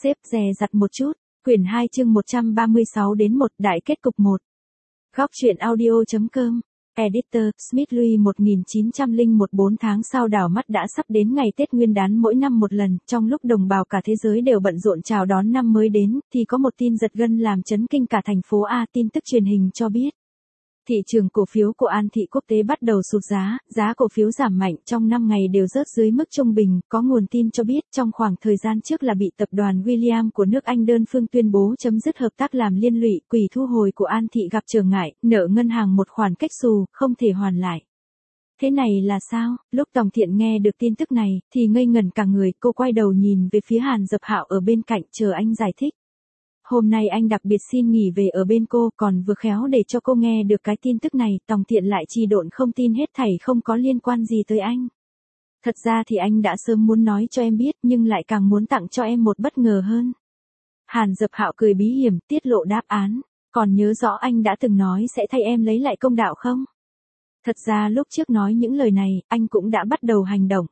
xếp dè dặt một chút. Quyển 2 chương 136 đến 1 đại kết cục 1. Góc truyện audio.com. Editor, Smith Louis 1901. 4 tháng sau đảo mắt đã sắp đến ngày Tết Nguyên đán mỗi năm một lần, trong lúc đồng bào cả thế giới đều bận rộn chào đón năm mới đến, thì có một tin giật gân làm chấn kinh cả thành phố A. Tin tức truyền hình cho biết. Thị trường cổ phiếu của An Thị Quốc tế bắt đầu sụt giá cổ phiếu giảm mạnh trong 5 ngày đều rớt dưới mức trung bình, có nguồn tin cho biết trong khoảng thời gian trước là bị tập đoàn William của nước Anh đơn phương tuyên bố chấm dứt hợp tác làm liên lụy, quỹ thu hồi của An Thị gặp trở ngại, nợ ngân hàng một khoản kếch xù, không thể hoàn lại. Thế này là sao? Lúc Tòng Thiện nghe được tin tức này, thì ngây ngẩn cả người, cô quay đầu nhìn về phía Hàn Dập Hạo ở bên cạnh chờ anh giải thích. Hôm nay anh đặc biệt xin nghỉ về ở bên cô, còn vừa khéo để cho cô nghe được cái tin tức này, Tòng Thiện lại trì độn không tin hết thảy không có liên quan gì tới anh. Thật ra thì anh đã sớm muốn nói cho em biết, nhưng lại càng muốn tặng cho em một bất ngờ hơn. Hàn Dập Hạo cười bí hiểm, tiết lộ đáp án. Còn nhớ rõ anh đã từng nói sẽ thay em lấy lại công đạo không? Thật ra lúc trước nói những lời này, anh cũng đã bắt đầu hành động.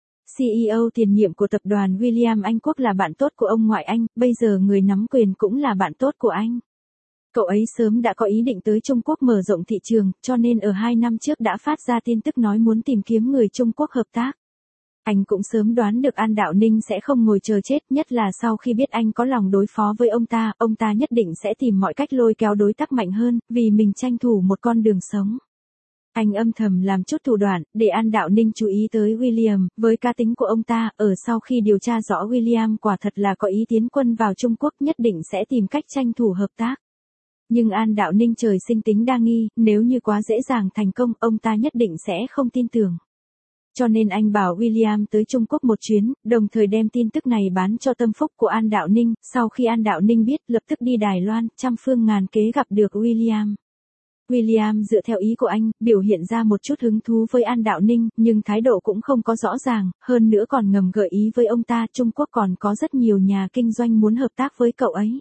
CEO tiền nhiệm của tập đoàn William Anh Quốc là bạn tốt của ông ngoại anh, bây giờ người nắm quyền cũng là bạn tốt của anh. Cậu ấy sớm đã có ý định tới Trung Quốc mở rộng thị trường, cho nên ở 2 năm trước đã phát ra tin tức nói muốn tìm kiếm người Trung Quốc hợp tác. Anh cũng sớm đoán được An Đạo Ninh sẽ không ngồi chờ chết, nhất là sau khi biết anh có lòng đối phó với ông ta nhất định sẽ tìm mọi cách lôi kéo đối tác mạnh hơn, vì mình tranh thủ một con đường sống. Anh âm thầm làm chút thủ đoạn, để An Đạo Ninh chú ý tới William, với cá tính của ông ta, ở sau khi điều tra rõ William quả thật là có ý tiến quân vào Trung Quốc nhất định sẽ tìm cách tranh thủ hợp tác. Nhưng An Đạo Ninh trời sinh tính đa nghi, nếu như quá dễ dàng thành công, ông ta nhất định sẽ không tin tưởng. Cho nên anh bảo William tới Trung Quốc một chuyến, đồng thời đem tin tức này bán cho tâm phúc của An Đạo Ninh, sau khi An Đạo Ninh biết lập tức đi Đài Loan, trăm phương ngàn kế gặp được William. William dựa theo ý của anh, biểu hiện ra một chút hứng thú với An Đạo Ninh, nhưng thái độ cũng không có rõ ràng, hơn nữa còn ngầm gợi ý với ông ta Trung Quốc còn có rất nhiều nhà kinh doanh muốn hợp tác với cậu ấy.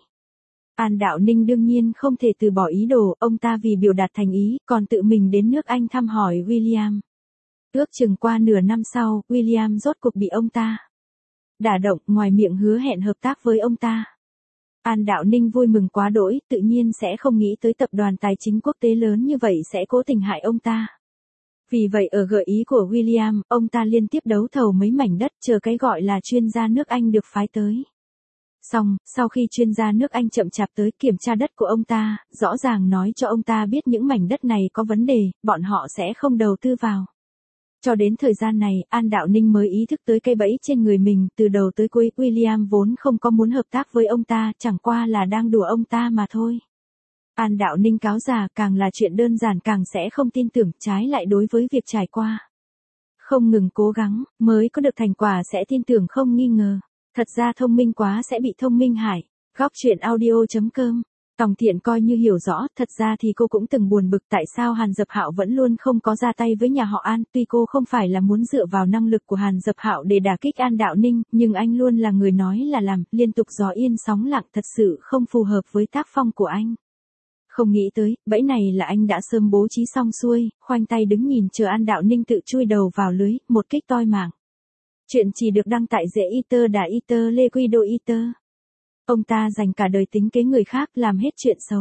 An Đạo Ninh đương nhiên không thể từ bỏ ý đồ, ông ta vì biểu đạt thành ý, còn tự mình đến nước Anh thăm hỏi William. Ước chừng qua nửa năm sau, William rốt cuộc bị ông ta đả động, ngoài miệng hứa hẹn hợp tác với ông ta. An Đạo Ninh vui mừng quá đỗi, tự nhiên sẽ không nghĩ tới tập đoàn tài chính quốc tế lớn như vậy sẽ cố tình hại ông ta. Vì vậy ở gợi ý của William, ông ta liên tiếp đấu thầu mấy mảnh đất chờ cái gọi là chuyên gia nước Anh được phái tới. Xong, sau khi chuyên gia nước Anh chậm chạp tới kiểm tra đất của ông ta, rõ ràng nói cho ông ta biết những mảnh đất này có vấn đề, bọn họ sẽ không đầu tư vào. Cho đến thời gian này, An Đạo Ninh mới ý thức tới cây bẫy trên người mình, từ đầu tới cuối, William vốn không có muốn hợp tác với ông ta, chẳng qua là đang đùa ông ta mà thôi. An Đạo Ninh cáo già, càng là chuyện đơn giản càng sẽ không tin tưởng, trái lại đối với việc trải qua. Không ngừng cố gắng, mới có được thành quả sẽ tin tưởng không nghi ngờ. Thật ra thông minh quá sẽ bị thông minh hại. Góc truyện audio.com. Tòng Thiện coi như hiểu rõ, thật ra thì cô cũng từng buồn bực tại sao Hàn Dập Hạo vẫn luôn không có ra tay với nhà họ An, tuy cô không phải là muốn dựa vào năng lực của Hàn Dập Hạo để đả kích An Đạo Ninh, nhưng anh luôn là người nói là làm, liên tục gió yên sóng lặng, thật sự không phù hợp với tác phong của anh. Không nghĩ tới, bẫy này là anh đã sớm bố trí xong xuôi, khoanh tay đứng nhìn chờ An Đạo Ninh tự chui đầu vào lưới, một kích toi mạng. Chuyện chỉ được đăng tại Dễ Iter Đà Iter Lê Quy Đô Iter. Ông ta dành cả đời tính kế người khác, làm hết chuyện xấu.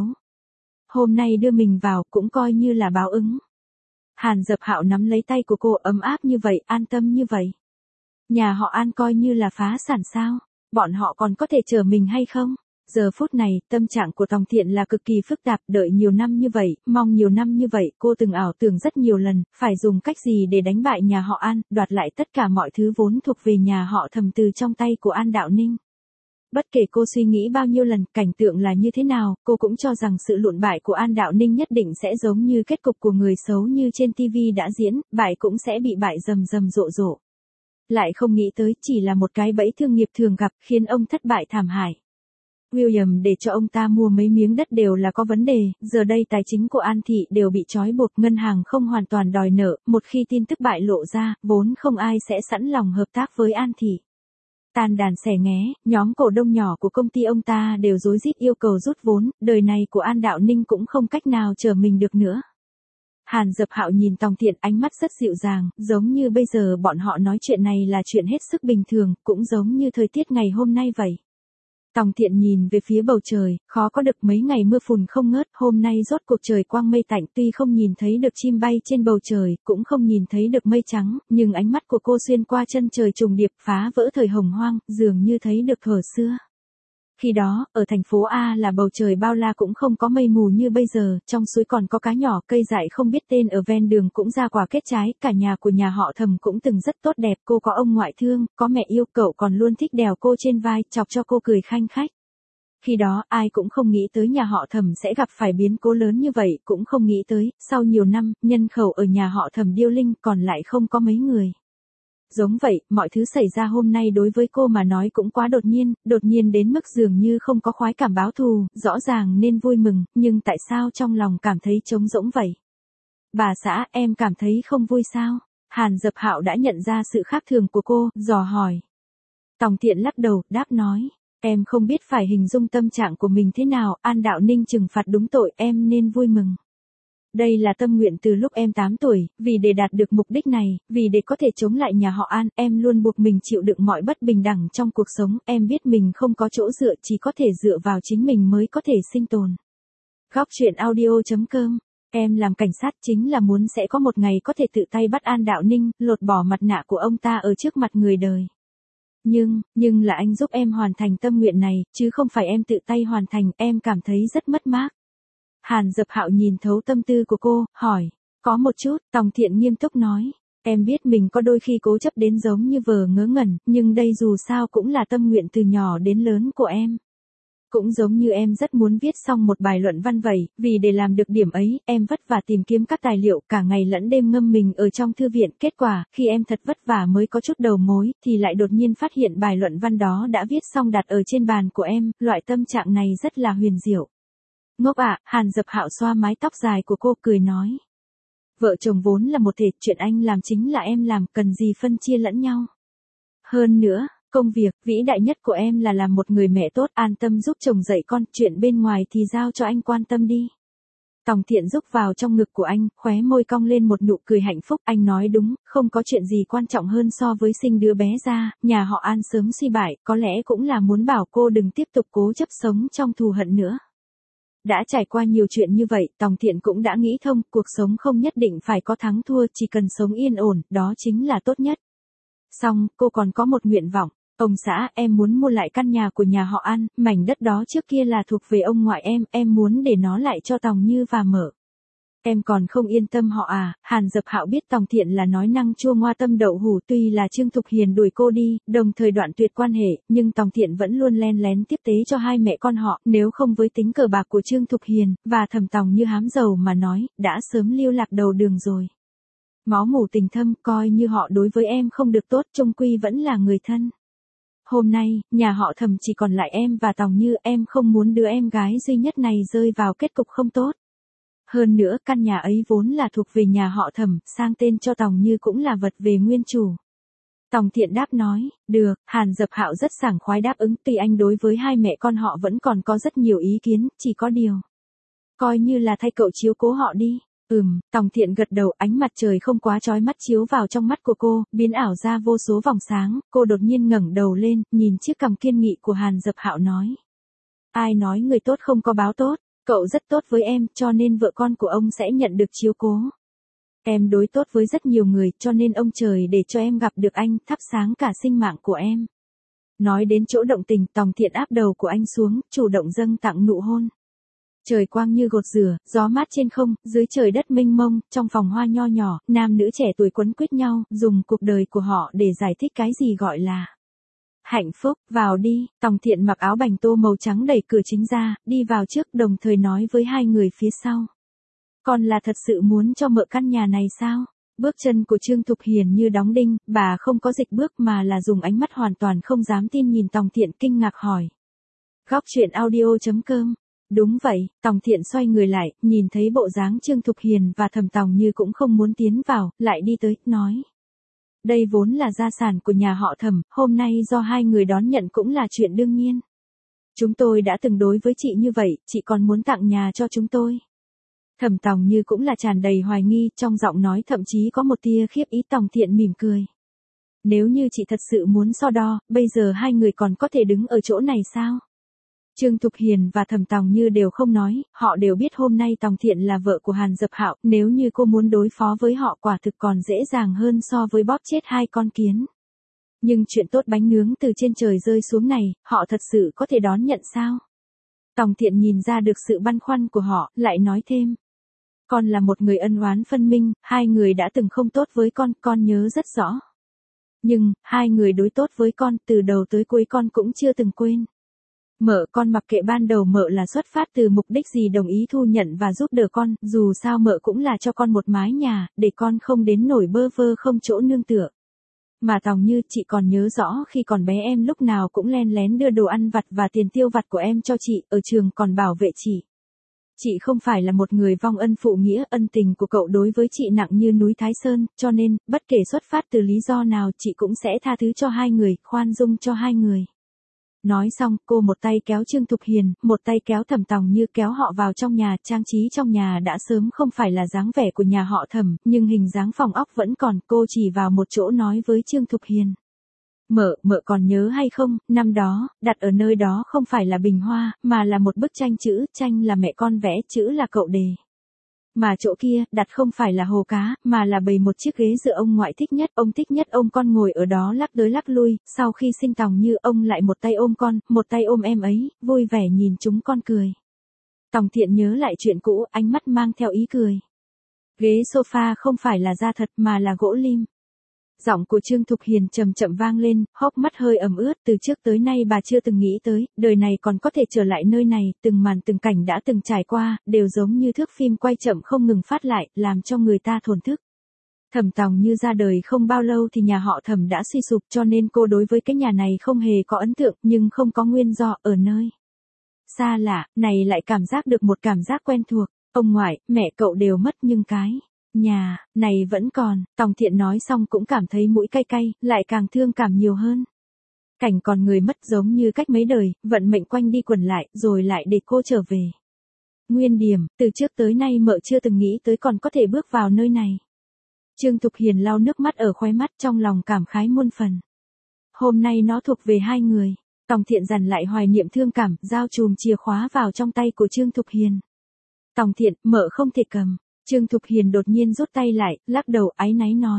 Hôm nay đưa mình vào cũng coi như là báo ứng. Hàn Dập Hạo nắm lấy tay của cô, ấm áp như vậy, an tâm như vậy. Nhà họ An coi như là phá sản sao? Bọn họ còn có thể chở mình hay không? Giờ phút này, tâm trạng của Tòng Thiện là cực kỳ phức tạp, đợi nhiều năm như vậy, mong nhiều năm như vậy, cô từng ảo tưởng rất nhiều lần, phải dùng cách gì để đánh bại nhà họ An, đoạt lại tất cả mọi thứ vốn thuộc về nhà họ Thầm từ trong tay của An Đạo Ninh. Bất kể cô suy nghĩ bao nhiêu lần, cảnh tượng là như thế nào, cô cũng cho rằng sự lụn bại của An Đạo Ninh nhất định sẽ giống như kết cục của người xấu như trên TV đã diễn, bại cũng sẽ bị bại rầm rầm rộ rộ. Lại không nghĩ tới, chỉ là một cái bẫy thương nghiệp thường gặp, khiến ông thất bại thảm hại. William để cho ông ta mua mấy miếng đất đều là có vấn đề, giờ đây tài chính của An Thị đều bị trói buộc, ngân hàng không hoàn toàn đòi nợ, một khi tin tức bại lộ ra, vốn không ai sẽ sẵn lòng hợp tác với An Thị. Tan đàn xẻ nghé, nhóm cổ đông nhỏ của công ty ông ta đều rối rít yêu cầu rút vốn, đời này của An Đạo Ninh cũng không cách nào chờ mình được nữa. Hàn Dập Hạo nhìn Tòng Thiện, ánh mắt rất dịu dàng, giống như bây giờ bọn họ nói chuyện này là chuyện hết sức bình thường, cũng giống như thời tiết ngày hôm nay vậy. Tòng Thiện nhìn về phía bầu trời, khó có được mấy ngày mưa phùn không ngớt, hôm nay rốt cuộc trời quang mây tạnh, tuy không nhìn thấy được chim bay trên bầu trời, cũng không nhìn thấy được mây trắng, nhưng ánh mắt của cô xuyên qua chân trời trùng điệp phá vỡ thời hồng hoang, dường như thấy được thuở xưa. Khi đó, ở thành phố A là bầu trời bao la cũng không có mây mù như bây giờ, trong suối còn có cá nhỏ, cây dại không biết tên ở ven đường cũng ra quả kết trái, cả nhà của nhà họ Thẩm cũng từng rất tốt đẹp, cô có ông ngoại thương, có mẹ yêu, cậu còn luôn thích đèo cô trên vai, chọc cho cô cười khanh khách. Khi đó, ai cũng không nghĩ tới nhà họ Thẩm sẽ gặp phải biến cố lớn như vậy, cũng không nghĩ tới, sau nhiều năm, nhân khẩu ở nhà họ Thẩm điêu linh còn lại không có mấy người. Giống vậy, mọi thứ xảy ra hôm nay đối với cô mà nói cũng quá đột nhiên đến mức dường như không có khoái cảm báo thù, rõ ràng nên vui mừng, nhưng tại sao trong lòng cảm thấy trống rỗng vậy? Bà xã, em cảm thấy không vui sao? Hàn Dập Hạo đã nhận ra sự khác thường của cô, dò hỏi. Tòng Thiện lắc đầu, đáp nói. Em không biết phải hình dung tâm trạng của mình thế nào, An Đạo Ninh trừng phạt đúng tội, em nên vui mừng. Đây là tâm nguyện từ lúc em 8 tuổi, vì để đạt được mục đích này, vì để có thể chống lại nhà họ An, em luôn buộc mình chịu đựng mọi bất bình đẳng trong cuộc sống, em biết mình không có chỗ dựa, chỉ có thể dựa vào chính mình mới có thể sinh tồn. Góc truyện audio.com. Em làm cảnh sát chính là muốn sẽ có một ngày có thể tự tay bắt An Đạo Ninh, lột bỏ mặt nạ của ông ta ở trước mặt người đời. Nhưng là anh giúp em hoàn thành tâm nguyện này, chứ không phải em tự tay hoàn thành, em cảm thấy rất mất mát. Hàn Dập Hạo nhìn thấu tâm tư của cô, hỏi. Có một chút, Tòng Thiện nghiêm túc nói. Em biết mình có đôi khi cố chấp đến giống như vờ ngớ ngẩn, nhưng đây dù sao cũng là tâm nguyện từ nhỏ đến lớn của em. Cũng giống như em rất muốn viết xong một bài luận văn vậy, vì để làm được điểm ấy, em vất vả tìm kiếm các tài liệu, cả ngày lẫn đêm ngâm mình ở trong thư viện, kết quả, khi em thật vất vả mới có chút đầu mối, thì lại đột nhiên phát hiện bài luận văn đó đã viết xong đặt ở trên bàn của em, loại tâm trạng này rất là huyền diệu. Ngốc ạ, Hàn Dập Hạo xoa mái tóc dài của cô cười nói. Vợ chồng vốn là một thể, chuyện anh làm chính là em làm, cần gì phân chia lẫn nhau. Hơn nữa, công việc vĩ đại nhất của em là làm một người mẹ tốt, an tâm giúp chồng dạy con, chuyện bên ngoài thì giao cho anh quan tâm đi. Tòng Thiện rúc vào trong ngực của anh, khóe môi cong lên một nụ cười hạnh phúc, anh nói đúng, không có chuyện gì quan trọng hơn so với sinh đứa bé ra, nhà họ An sớm suy bại, có lẽ cũng là muốn bảo cô đừng tiếp tục cố chấp sống trong thù hận nữa. Đã trải qua nhiều chuyện như vậy, Tòng Thiện cũng đã nghĩ thông, cuộc sống không nhất định phải có thắng thua, chỉ cần sống yên ổn, đó chính là tốt nhất. Xong, cô còn có một nguyện vọng. Ông xã, em muốn mua lại căn nhà của nhà họ An, mảnh đất đó trước kia là thuộc về ông ngoại em muốn để nó lại cho Tòng Như và Mở. Em còn không yên tâm họ à? Hàn Dập Hạo biết Tòng Thiện là nói năng chua ngoa tâm đậu hủ, tuy là Trương Thục Hiền đuổi cô đi, đồng thời đoạn tuyệt quan hệ, nhưng Tòng Thiện vẫn luôn len lén tiếp tế cho hai mẹ con họ, nếu không với tính cờ bạc của Trương Thục Hiền, và Thẩm Tòng Như hám giàu mà nói, đã sớm lưu lạc đầu đường rồi. Máu mủ tình thâm, coi như họ đối với em không được tốt, chung quy vẫn là người thân. Hôm nay, nhà họ Thẩm chỉ còn lại em và Tòng Như, em không muốn đứa em gái duy nhất này rơi vào kết cục không tốt. Hơn nữa, căn nhà ấy vốn là thuộc về nhà họ Thẩm, sang tên cho Tòng Như cũng là vật về nguyên chủ. Tòng Thiện đáp nói, được, Hàn Dập Hạo rất sảng khoái đáp ứng, tuy anh đối với hai mẹ con họ vẫn còn có rất nhiều ý kiến, chỉ có điều. Coi như là thay cậu chiếu cố họ đi. Tòng Thiện gật đầu, ánh mặt trời không quá chói mắt chiếu vào trong mắt của cô, biến ảo ra vô số vòng sáng, cô đột nhiên ngẩng đầu lên, nhìn chiếc cằm kiên nghị của Hàn Dập Hạo nói. Ai nói người tốt không có báo tốt, cậu rất tốt với em, cho nên vợ con của ông sẽ nhận được chiếu cố. Em đối tốt với rất nhiều người, cho nên ông trời để cho em gặp được anh, thắp sáng cả sinh mạng của em. Nói đến chỗ động tình, Tòng Thiện áp đầu của anh xuống, chủ động dâng tặng nụ hôn. Trời quang như gột rửa, gió mát trên không, dưới trời đất mênh mông, trong phòng hoa nho nhỏ, nam nữ trẻ tuổi quấn quýt nhau, dùng cuộc đời của họ để giải thích cái gì gọi là hạnh phúc. Vào đi. Tòng Thiện mặc áo bành tô màu trắng đẩy cửa chính ra, đi vào trước, đồng thời nói với hai người phía sau. Con là thật sự muốn cho Mợ căn nhà này sao? Bước chân của Trương Thục Hiền như đóng đinh, bà không có dịch bước mà là dùng ánh mắt hoàn toàn không dám tin nhìn Tòng Thiện, kinh ngạc hỏi. Góc truyện audio.com. Đúng vậy, Tòng Thiện xoay người lại, nhìn thấy bộ dáng Trương Thục Hiền và Thẩm Tòng Như cũng không muốn tiến vào, lại đi tới, nói. Đây vốn là gia sản của nhà họ Thẩm, hôm nay do hai người đón nhận cũng là chuyện đương nhiên. Chúng tôi đã từng đối với chị như vậy, chị còn muốn tặng nhà cho chúng tôi. Thẩm Tòng Như cũng là tràn đầy hoài nghi, trong giọng nói thậm chí có một tia khiếp ý. Tòng Thiện mỉm cười. Nếu như chị thật sự muốn so đo, bây giờ hai người còn có thể đứng ở chỗ này sao? Trương Thục Hiền và Thẩm Tòng Như đều không nói, họ đều biết hôm nay Tòng Thiện là vợ của Hàn Dập Hạo, nếu như cô muốn đối phó với họ quả thực còn dễ dàng hơn so với bóp chết hai con kiến. Nhưng chuyện tốt bánh nướng từ trên trời rơi xuống này, họ thật sự có thể đón nhận sao? Tòng Thiện nhìn ra được sự băn khoăn của họ, lại nói thêm. Con là một người ân oán phân minh, hai người đã từng không tốt với con nhớ rất rõ. Nhưng, hai người đối tốt với con, từ đầu tới cuối con cũng chưa từng quên. Mợ con mặc kệ ban đầu mợ là xuất phát từ mục đích gì đồng ý thu nhận và giúp đỡ con, dù sao mợ cũng là cho con một mái nhà, để con không đến nổi bơ vơ không chỗ nương tựa. Mà Tòng Như, chị còn nhớ rõ khi còn bé em lúc nào cũng len lén đưa đồ ăn vặt và tiền tiêu vặt của em cho chị, ở trường còn bảo vệ chị. Chị không phải là một người vong ân phụ nghĩa, ân tình của cậu đối với chị nặng như núi Thái Sơn, cho nên, bất kể xuất phát từ lý do nào chị cũng sẽ tha thứ cho hai người, khoan dung cho hai người. Nói xong, cô một tay kéo Trương Thục Hiền, một tay kéo Thẩm Tòng Như kéo họ vào trong nhà, trang trí trong nhà đã sớm không phải là dáng vẻ của nhà họ Thẩm, nhưng hình dáng phòng ốc vẫn còn, cô chỉ vào một chỗ nói với Trương Thục Hiền. Mợ còn nhớ hay không, năm đó, đặt ở nơi đó không phải là bình hoa, mà là một bức tranh chữ, tranh là mẹ con vẽ, chữ là cậu đề. Mà chỗ kia, đặt không phải là hồ cá, mà là bày một chiếc ghế dựa ông ngoại thích nhất, ông thích nhất ông con ngồi ở đó lắc tới lắc lui, sau khi sinh Tòng Như ông lại một tay ôm con, một tay ôm em ấy, vui vẻ nhìn chúng con cười. Tòng Thiện nhớ lại chuyện cũ, ánh mắt mang theo ý cười. Ghế sofa không phải là da thật mà là gỗ lim. Giọng của Trương Thục Hiền chậm chậm vang lên, hốc mắt hơi ẩm ướt, từ trước tới nay bà chưa từng nghĩ tới, đời này còn có thể trở lại nơi này, từng màn từng cảnh đã từng trải qua, đều giống như thước phim quay chậm không ngừng phát lại, làm cho người ta thổn thức. Thẩm Tòng Như ra đời không bao lâu thì nhà họ Thẩm đã suy sụp, cho nên cô đối với cái nhà này không hề có ấn tượng, nhưng không có nguyên do, ở nơi xa lạ, này lại cảm giác được một cảm giác quen thuộc, ông ngoại, mẹ cậu đều mất nhưng cái nhà này vẫn còn. Tòng Thiện nói xong cũng cảm thấy mũi cay cay, lại càng thương cảm nhiều hơn. Cảnh còn người mất giống như cách mấy đời, vận mệnh quanh đi quẩn lại, rồi lại để cô trở về. Nguyên điểm, từ trước tới nay mợ chưa từng nghĩ tới còn có thể bước vào nơi này. Trương Thục Hiền lau nước mắt ở khóe mắt, trong lòng cảm khái muôn phần. Hôm nay nó thuộc về hai người. Tòng Thiện dằn lại hoài niệm thương cảm, giao chùm chìa khóa vào trong tay của Trương Thục Hiền. Tòng Thiện, mợ không thể cầm. Trương Thục Hiền đột nhiên rút tay lại, lắc đầu áy náy nói.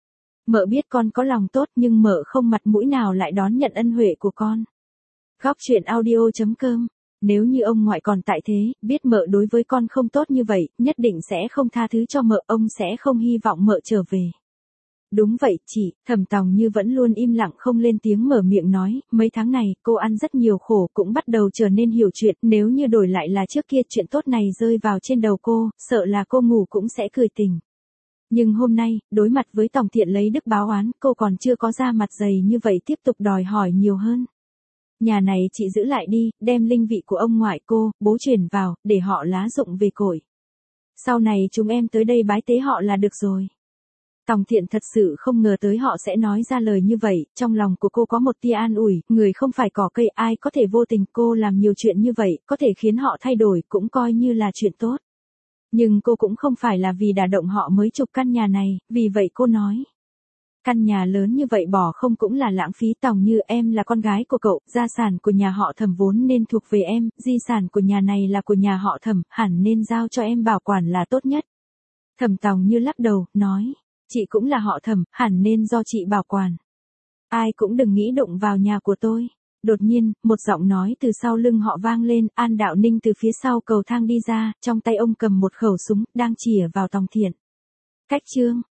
Mợ biết con có lòng tốt nhưng mợ không mặt mũi nào lại đón nhận ân huệ của con. Góc truyện audio.com. Nếu như ông ngoại còn tại thế, biết mợ đối với con không tốt như vậy, nhất định sẽ không tha thứ cho mợ, ông sẽ không hy vọng mợ trở về. Đúng vậy chị, Thẩm Tòng Như vẫn luôn im lặng không lên tiếng mở miệng nói, mấy tháng này, cô ăn rất nhiều khổ, cũng bắt đầu trở nên hiểu chuyện, nếu như đổi lại là trước kia chuyện tốt này rơi vào trên đầu cô, sợ là cô ngủ cũng sẽ cười tỉnh. Nhưng hôm nay, đối mặt với Tòng Thiện lấy đức báo oán, cô còn chưa có ra mặt dày như vậy tiếp tục đòi hỏi nhiều hơn. Nhà này chị giữ lại đi, đem linh vị của ông ngoại cô, bố truyền vào, để họ lá dụng về cội. Sau này chúng em tới đây bái tế họ là được rồi. Tòng Thiện thật sự không ngờ tới họ sẽ nói ra lời như vậy, trong lòng của cô có một tia an ủi, người không phải cỏ cây ai có thể vô tình, cô làm nhiều chuyện như vậy, có thể khiến họ thay đổi, cũng coi như là chuyện tốt. Nhưng cô cũng không phải là vì đả động họ mới chụp căn nhà này, vì vậy cô nói. Căn nhà lớn như vậy bỏ không cũng là lãng phí. Tòng Như, em là con gái của cậu, gia sản của nhà họ Thẩm vốn nên thuộc về em, di sản của nhà này là của nhà họ Thẩm, hẳn nên giao cho em bảo quản là tốt nhất. Thẩm Tòng Như lắc đầu, nói. Chị cũng là họ Thẩm, hẳn nên do chị bảo quản. Ai cũng đừng nghĩ đụng vào nhà của tôi. Đột nhiên, một giọng nói từ sau lưng họ vang lên, An Đạo Ninh từ phía sau cầu thang đi ra, trong tay ông cầm một khẩu súng, đang chĩa vào Tòng Thiện. Cách chương